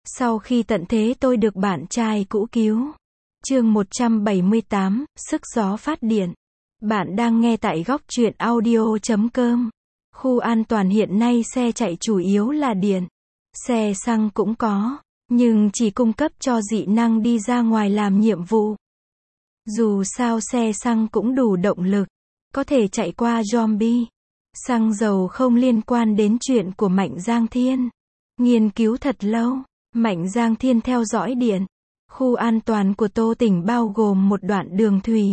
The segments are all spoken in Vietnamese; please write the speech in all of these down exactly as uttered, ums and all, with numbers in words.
Sau khi tận thế tôi được bạn trai cũ cứu. Chương một trăm bảy mươi tám, sức gió phát điện. Bạn đang nghe tại góc truyện audio chấm com. Khu an toàn hiện nay xe chạy chủ yếu là điện. Xe xăng cũng có, nhưng chỉ cung cấp cho dị năng đi ra ngoài làm nhiệm vụ. Dù sao xe xăng cũng đủ động lực, có thể chạy qua zombie. Xăng dầu không liên quan đến chuyện của Mạnh Giang Thiên. Nghiên cứu thật lâu, Mạnh Giang Thiên theo dõi điện. Khu an toàn của Tô Tỉnh bao gồm một đoạn đường thủy.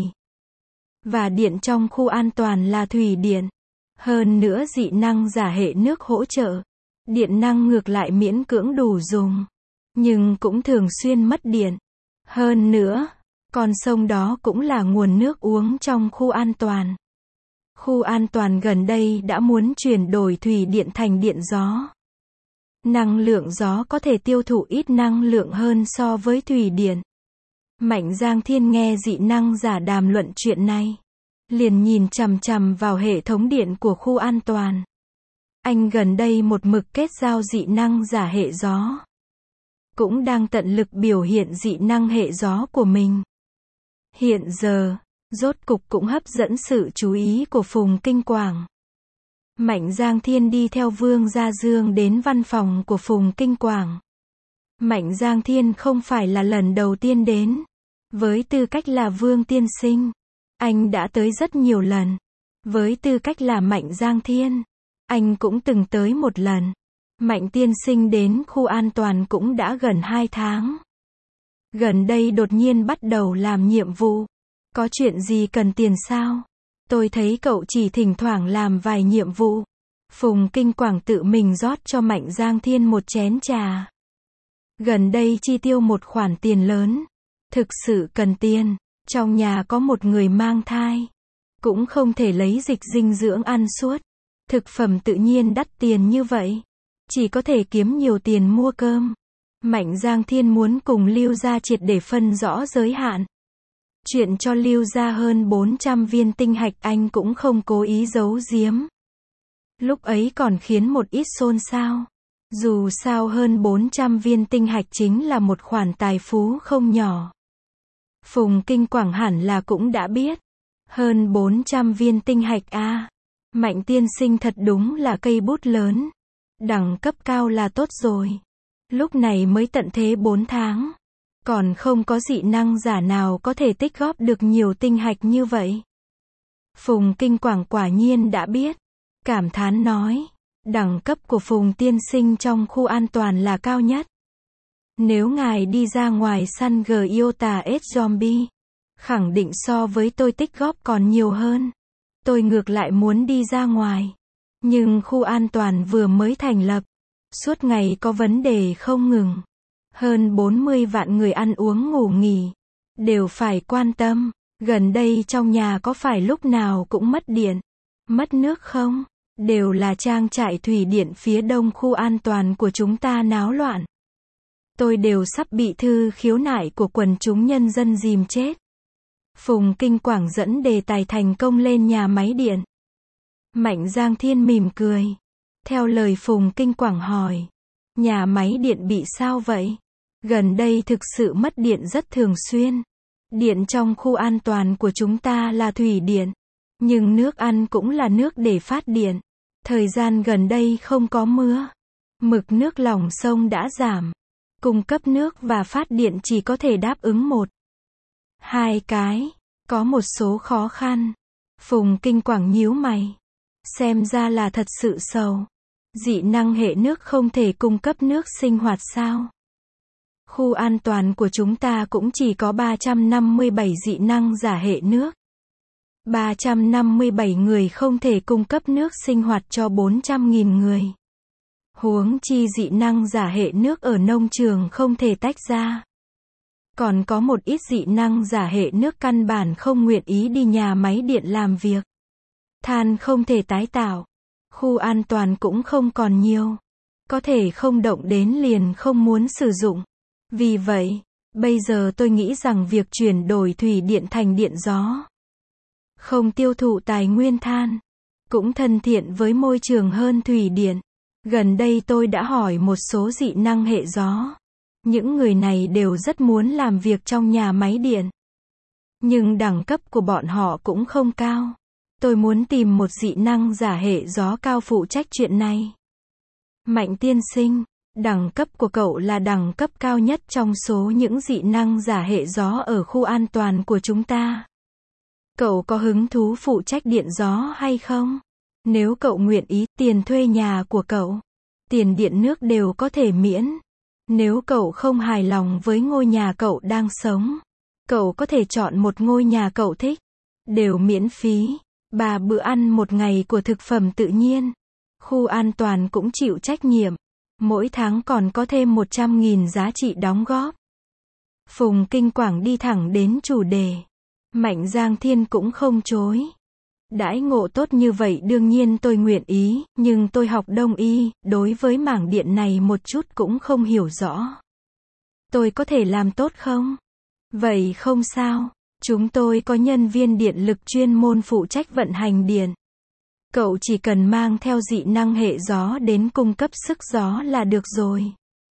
Và điện trong khu an toàn là thủy điện. Hơn nữa dị năng giả hệ nước hỗ trợ. Điện năng ngược lại miễn cưỡng đủ dùng. Nhưng cũng thường xuyên mất điện. Hơn nữa, con sông đó cũng là nguồn nước uống trong khu an toàn. Khu an toàn gần đây đã muốn chuyển đổi thủy điện thành điện gió. Năng lượng gió có thể tiêu thụ ít năng lượng hơn so với thủy điện. Mạnh Giang Thiên nghe dị năng giả đàm luận chuyện này. Liền nhìn chằm chằm vào hệ thống điện của khu an toàn. Anh gần đây một mực kết giao dị năng giả hệ gió. Cũng đang tận lực biểu hiện dị năng hệ gió của mình. Hiện giờ, rốt cục cũng hấp dẫn sự chú ý của Phùng Kinh Quảng. Mạnh Giang Thiên đi theo Vương Gia Dương đến văn phòng của Phùng Kinh Quảng. Mạnh Giang Thiên không phải là lần đầu tiên đến. Với tư cách là Vương Tiên Sinh, anh đã tới rất nhiều lần. Với tư cách là Mạnh Giang Thiên, anh cũng từng tới một lần. Mạnh Tiên Sinh đến khu an toàn cũng đã gần hai tháng. Gần đây đột nhiên bắt đầu làm nhiệm vụ. Có chuyện gì cần tiền sao? Tôi thấy cậu chỉ thỉnh thoảng làm vài nhiệm vụ. Phùng Kinh Quảng tự mình rót cho Mạnh Giang Thiên một chén trà. Gần đây chi tiêu một khoản tiền lớn. Thực sự cần tiền. Trong nhà có một người mang thai. Cũng không thể lấy dịch dinh dưỡng ăn suốt. Thực phẩm tự nhiên đắt tiền như vậy. Chỉ có thể kiếm nhiều tiền mua cơm. Mạnh Giang Thiên muốn cùng Lưu Gia triệt để phân rõ giới hạn. Chuyện cho Lưu Gia hơn bốn trăm viên tinh hạch anh cũng không cố ý giấu giếm. Lúc ấy còn khiến một ít xôn xao. Dù sao hơn bốn trăm viên tinh hạch chính là một khoản tài phú không nhỏ. Phùng Kinh Quảng hẳn là cũng đã biết. Hơn bốn trăm viên tinh hạch a à. Mạnh Tiên Sinh thật đúng là cây bút lớn. Đẳng cấp cao là tốt rồi. Lúc này mới tận thế bốn tháng. Còn không có dị năng giả nào có thể tích góp được nhiều tinh hạch như vậy. Phùng Kinh Quảng quả nhiên đã biết. Cảm thán nói. Đẳng cấp của Phùng Tiên Sinh trong khu an toàn là cao nhất. Nếu ngài đi ra ngoài săn Giota S zombie, khẳng định so với tôi tích góp còn nhiều hơn. Tôi ngược lại muốn đi ra ngoài. Nhưng khu an toàn vừa mới thành lập. Suốt ngày có vấn đề không ngừng. Hơn bốn mươi vạn người ăn uống ngủ nghỉ. Đều phải quan tâm. Gần đây trong nhà có phải lúc nào cũng mất điện, mất nước không? Đều là trang trại thủy điện phía đông khu an toàn của chúng ta náo loạn. Tôi đều sắp bị thư khiếu nại của quần chúng nhân dân dìm chết. Phùng Kinh Quảng dẫn đề tài thành công lên nhà máy điện. Mạnh Giang Thiên mỉm cười. Theo lời Phùng Kinh Quảng hỏi. Nhà máy điện bị sao vậy? Gần đây thực sự mất điện rất thường xuyên. Điện trong khu an toàn của chúng ta là thủy điện. Nhưng nước ăn cũng là nước để phát điện. Thời gian gần đây không có mưa. Mực nước lòng sông đã giảm. Cung cấp nước và phát điện chỉ có thể đáp ứng một, hai cái. Có một số khó khăn. Phùng Kinh Quảng nhíu mày. Xem ra là thật sự sầu. Dị năng hệ nước không thể cung cấp nước sinh hoạt sao? Khu an toàn của chúng ta cũng chỉ có ba trăm năm mươi bảy dị năng giả hệ nước. ba trăm năm mươi bảy người không thể cung cấp nước sinh hoạt cho bốn trăm nghìn người. Huống chi dị năng giả hệ nước ở nông trường không thể tách ra. Còn có một ít dị năng giả hệ nước căn bản không nguyện ý đi nhà máy điện làm việc. Than không thể tái tạo. Khu an toàn cũng không còn nhiều. Có thể không động đến liền không muốn sử dụng. Vì vậy, bây giờ tôi nghĩ rằng việc chuyển đổi thủy điện thành điện gió, không tiêu thụ tài nguyên than, cũng thân thiện với môi trường hơn thủy điện. Gần đây tôi đã hỏi một số dị năng hệ gió. Những người này đều rất muốn làm việc trong nhà máy điện. Nhưng đẳng cấp của bọn họ cũng không cao. Tôi muốn tìm một dị năng giả hệ gió cao phụ trách chuyện này. Mạnh tiên sinh, đẳng cấp của cậu là đẳng cấp cao nhất trong số những dị năng giả hệ gió ở khu an toàn của chúng ta. Cậu có hứng thú phụ trách điện gió hay không? Nếu cậu nguyện ý, tiền thuê nhà của cậu, tiền điện nước đều có thể miễn. Nếu cậu không hài lòng với ngôi nhà cậu đang sống, cậu có thể chọn một ngôi nhà cậu thích, đều miễn phí. Ba bữa ăn một ngày của thực phẩm tự nhiên. Khu an toàn cũng chịu trách nhiệm. Mỗi tháng còn có thêm một trăm nghìn giá trị đóng góp. Phùng Kinh Quảng đi thẳng đến chủ đề. Mạnh Giang Thiên cũng không chối. Đãi ngộ tốt như vậy đương nhiên tôi nguyện ý, nhưng tôi học đông y, đối với mảng điện này một chút cũng không hiểu rõ. Tôi có thể làm tốt không? Vậy không sao. Chúng tôi có nhân viên điện lực chuyên môn phụ trách vận hành điện. Cậu chỉ cần mang theo dị năng hệ gió đến cung cấp sức gió là được rồi.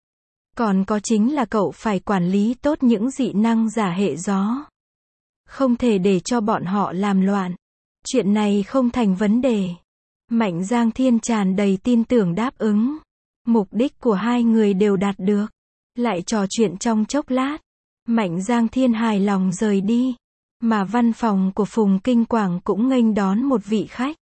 Còn có chính là cậu phải quản lý tốt những dị năng giả hệ gió. Không thể để cho bọn họ làm loạn. Chuyện này không thành vấn đề. Mạnh Giang Thiên tràn đầy tin tưởng đáp ứng. Mục đích của hai người đều đạt được. Lại trò chuyện trong chốc lát. Mạnh Giang Thiên hài lòng rời đi. Mà văn phòng của Phùng Kinh Quảng cũng nghênh đón một vị khách.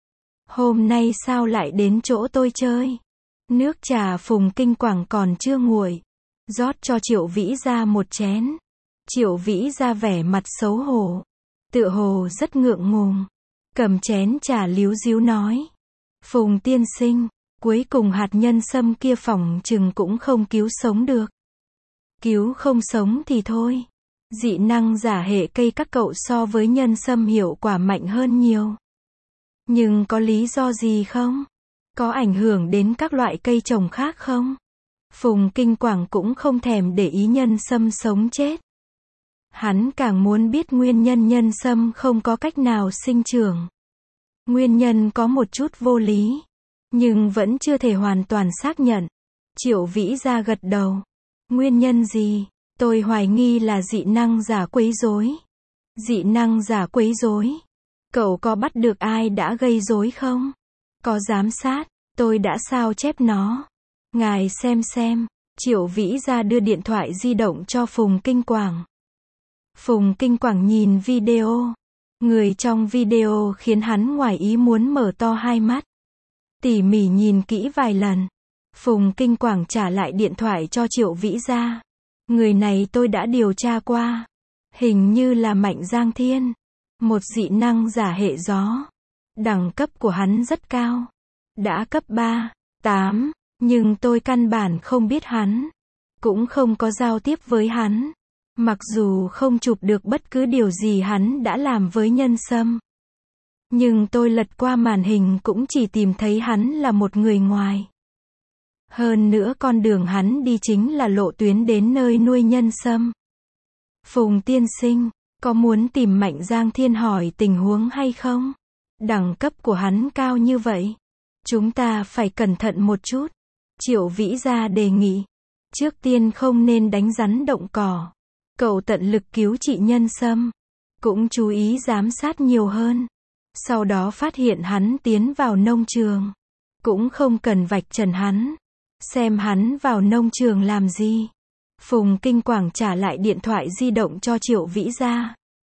Hôm nay sao lại đến chỗ tôi chơi? Nước trà Phùng Kinh Quảng còn chưa nguội. Rót cho Triệu Vĩ ra một chén. Triệu Vĩ ra vẻ mặt xấu hổ. Tựa hồ rất ngượng ngùng. Cầm chén trà líu díu nói. Phùng tiên sinh, cuối cùng hạt nhân sâm kia phỏng chừng cũng không cứu sống được. Cứu không sống thì thôi. Dị năng giả hệ cây các cậu so với nhân sâm hiệu quả mạnh hơn nhiều. Nhưng có lý do gì không? Có ảnh hưởng đến các loại cây trồng khác không? Phùng Kinh Quảng cũng không thèm để ý nhân sâm sống chết. Hắn càng muốn biết nguyên nhân nhân sâm không có cách nào sinh trưởng. Nguyên nhân có một chút vô lý, nhưng vẫn chưa thể hoàn toàn xác nhận. Triệu Vĩ ra gật đầu. Nguyên nhân gì? Tôi hoài nghi là dị năng giả quấy rối. Dị năng giả quấy rối? Cậu có bắt được ai đã gây rối không? Có giám sát, tôi đã sao chép nó. Ngài xem xem. Triệu Vĩ ra đưa điện thoại di động cho Phùng Kinh Quảng. Phùng Kinh Quảng nhìn video. Người trong video khiến hắn ngoài ý muốn mở to hai mắt. Tỉ mỉ nhìn kỹ vài lần. Phùng Kinh Quảng trả lại điện thoại cho Triệu Vĩ ra. Người này tôi đã điều tra qua. Hình như là Mạnh Giang Thiên. Một dị năng giả hệ gió. Đẳng cấp của hắn rất cao. Đã cấp ba, tám. Nhưng tôi căn bản không biết hắn. Cũng không có giao tiếp với hắn. Mặc dù không chụp được bất cứ điều gì hắn đã làm với nhân sâm. Nhưng tôi lật qua màn hình cũng chỉ tìm thấy hắn là một người ngoài. Hơn nữa con đường hắn đi chính là lộ tuyến đến nơi nuôi nhân sâm. Phùng tiên sinh, có muốn tìm Mạnh Giang Thiên hỏi tình huống hay không? Đẳng cấp của hắn cao như vậy. Chúng ta phải cẩn thận một chút. Triệu Vĩ ra đề nghị. Trước tiên không nên đánh rắn động cỏ. Cậu tận lực cứu trị nhân sâm. Cũng chú ý giám sát nhiều hơn. Sau đó phát hiện hắn tiến vào nông trường. Cũng không cần vạch trần hắn. Xem hắn vào nông trường làm gì. Phùng Kinh Quảng trả lại điện thoại di động cho Triệu Vĩ ra.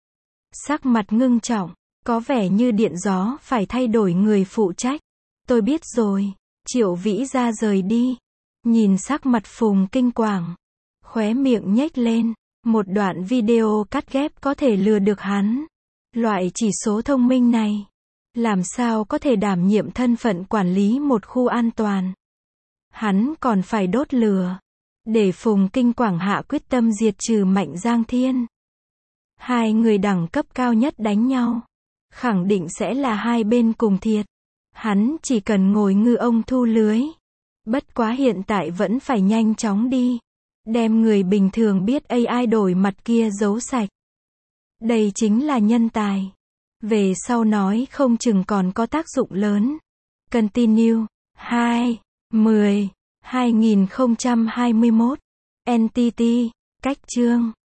Sắc mặt ngưng trọng. Có vẻ như điện gió phải thay đổi người phụ trách. Tôi biết rồi. Triệu Vĩ ra rời đi. Nhìn sắc mặt Phùng Kinh Quảng. Khóe miệng nhếch lên. Một đoạn video cắt ghép có thể lừa được hắn. Loại chỉ số thông minh này. Làm sao có thể đảm nhiệm thân phận quản lý một khu an toàn. Hắn còn phải đốt lửa. Để Phùng Kinh Quảng hạ quyết tâm diệt trừ Mạnh Giang Thiên. Hai người đẳng cấp cao nhất đánh nhau. Khẳng định sẽ là hai bên cùng thiệt. Hắn chỉ cần ngồi ngư ông thu lưới. Bất quá hiện tại vẫn phải nhanh chóng đi. Đem người bình thường biết a i đổi mặt kia giấu sạch. Đây chính là nhân tài. Về sau nói không chừng còn có tác dụng lớn. Continue. hai, mười, hai nghìn không trăm hai mươi mốt Entity, cách chương.